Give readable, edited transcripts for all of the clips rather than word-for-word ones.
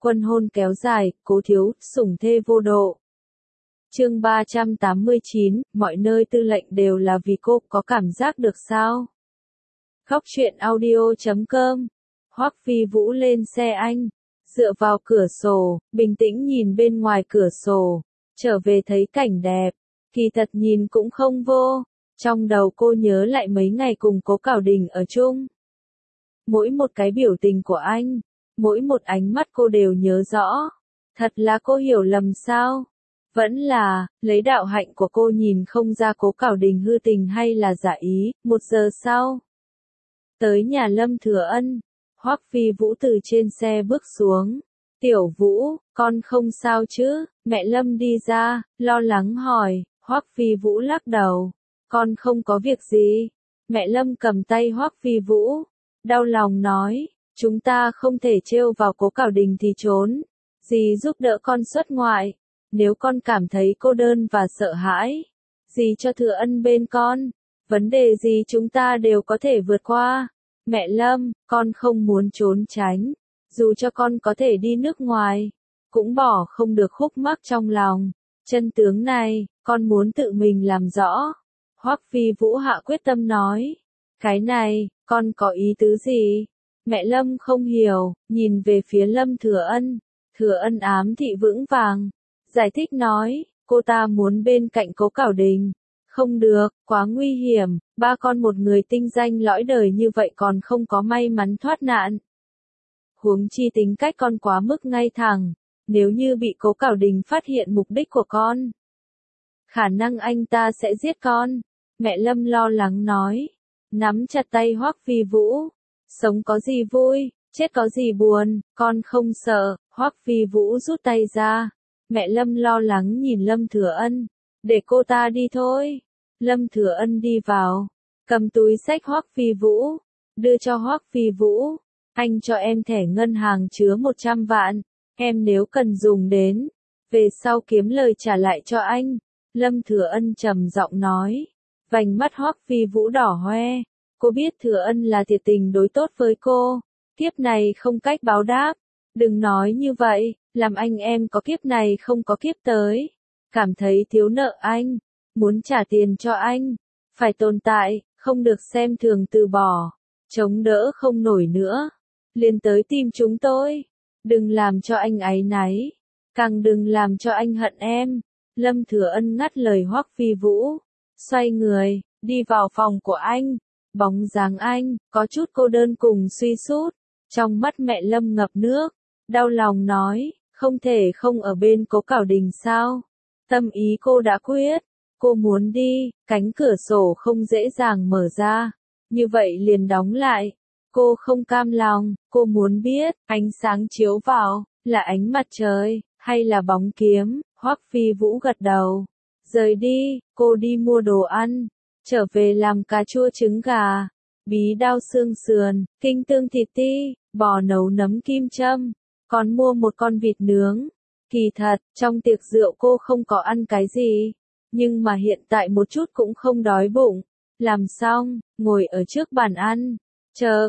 Quân hôn kéo dài, Cố Thiếu, sủng thê vô độ. Chương 389, mọi nơi tư lệnh đều là vì cô, có cảm giác được sao? Góc truyện audio.com. Hoắc Phi Vũ lên xe anh, dựa vào cửa sổ, bình tĩnh nhìn bên ngoài cửa sổ, trở về thấy cảnh đẹp, kỳ thật nhìn cũng không vô. Trong đầu cô nhớ lại mấy ngày cùng Cố Cảo Đình ở chung. Mỗi một cái biểu tình của anh, mỗi một ánh mắt cô đều nhớ rõ. Thật là cô hiểu lầm sao? Vẫn là, lấy đạo hạnh của cô nhìn không ra Cố Cảo Đình hư tình hay là giả ý. 1 giờ sau, tới nhà Lâm Thừa Ân, Hoắc Phi Vũ từ trên xe bước xuống. Tiểu Vũ, con không sao chứ? Mẹ Lâm đi ra, lo lắng hỏi. Hoắc Phi Vũ lắc đầu, con không có việc gì. Mẹ Lâm cầm tay Hoắc Phi Vũ, đau lòng nói, chúng ta không thể trêu vào Cố Cảo Đình thì trốn. Dì giúp đỡ con xuất ngoại. Nếu con cảm thấy cô đơn và sợ hãi, dì cho Thừa Ân bên con. Vấn đề gì chúng ta đều có thể vượt qua. Mẹ Lâm, con không muốn trốn tránh. Dù cho con có thể đi nước ngoài, cũng bỏ không được khúc mắc trong lòng. Chân tướng này, con muốn tự mình làm rõ. Hoắc Phi Vũ hạ quyết tâm nói. Cái này, con có ý tứ gì? Mẹ Lâm không hiểu, nhìn về phía Lâm Thừa Ân. Thừa Ân ám thị vững vàng, giải thích nói, cô ta muốn bên cạnh Cố Cảo Đình. Không được, quá nguy hiểm, ba con một người tinh danh lõi đời như vậy còn không có may mắn thoát nạn. Huống chi tính cách con quá mức ngay thẳng, nếu như bị Cố Cảo Đình phát hiện mục đích của con, khả năng anh ta sẽ giết con. Mẹ Lâm lo lắng nói, nắm chặt tay Hoắc Phi Vũ, sống có gì vui, chết có gì buồn, con không sợ. Hoắc Phi Vũ rút tay ra. Mẹ Lâm lo lắng nhìn Lâm Thừa Ân, để cô ta đi thôi. Lâm Thừa Ân đi vào, cầm túi xách Hoắc Phi Vũ, đưa cho Hoắc Phi Vũ. Anh cho em thẻ ngân hàng chứa 100 vạn, em nếu cần dùng đến, về sau kiếm lời trả lại cho anh. Lâm Thừa Ân trầm giọng nói, vành mắt Hoắc Phi Vũ đỏ hoe. Cô biết Thừa Ân là thiệt tình đối tốt với cô, kiếp này không cách báo đáp. Đừng nói như vậy, làm anh em có kiếp này không có kiếp tới. Cảm thấy thiếu nợ anh, muốn trả tiền cho anh, phải tồn tại, không được xem thường từ bỏ, chống đỡ không nổi nữa. Liền tới tìm chúng tôi, đừng làm cho anh áy náy, càng đừng làm cho anh hận em. Lâm Thừa Ân ngắt lời Hoắc Phi Vũ, xoay người, đi vào phòng của anh. Bóng dáng anh, có chút cô đơn cùng suy sút, trong mắt mẹ Lâm ngập nước, đau lòng nói, không thể không ở bên Cố Cảo Đình sao? Tâm ý cô đã quyết, cô muốn đi, cánh cửa sổ không dễ dàng mở ra, như vậy liền đóng lại. Cô không cam lòng, cô muốn biết, ánh sáng chiếu vào, là ánh mặt trời, hay là bóng kiếm. Hoắc Phi Vũ gật đầu, rời đi, cô đi mua đồ ăn, trở về làm cà chua trứng gà, bí đao xương sườn, kinh tương thịt ti, bò nấu nấm kim châm, còn mua một con vịt nướng. Kỳ thật, trong tiệc rượu cô không có ăn cái gì, nhưng mà hiện tại một chút cũng không đói bụng. Làm xong, ngồi ở trước bàn ăn, chờ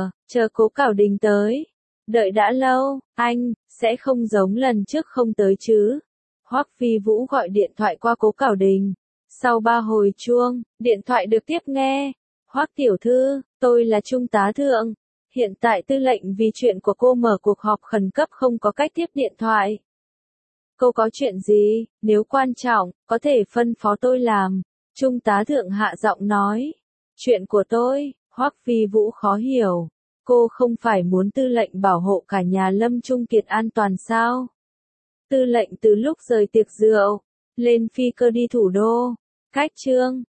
Cố Cảo Đình tới. Đợi đã lâu, anh, sẽ không giống lần trước không tới chứ? Hoắc Phi Vũ gọi điện thoại qua Cố Cảo Đình. Sau 3 hồi chuông, điện thoại được tiếp nghe. Hoắc tiểu thư, tôi là Trung tá Thượng. Hiện tại tư lệnh vì chuyện của cô mở cuộc họp khẩn cấp không có cách tiếp điện thoại. Cô có chuyện gì, nếu quan trọng, có thể phân phó tôi làm. Trung tá Thượng hạ giọng nói. Chuyện của tôi, Hoắc Phi Vũ khó hiểu. Cô không phải muốn tư lệnh bảo hộ cả nhà Lâm Trung Kiệt an toàn sao? Tư lệnh từ lúc rời tiệc rượu, lên phi cơ đi thủ đô, cách Trương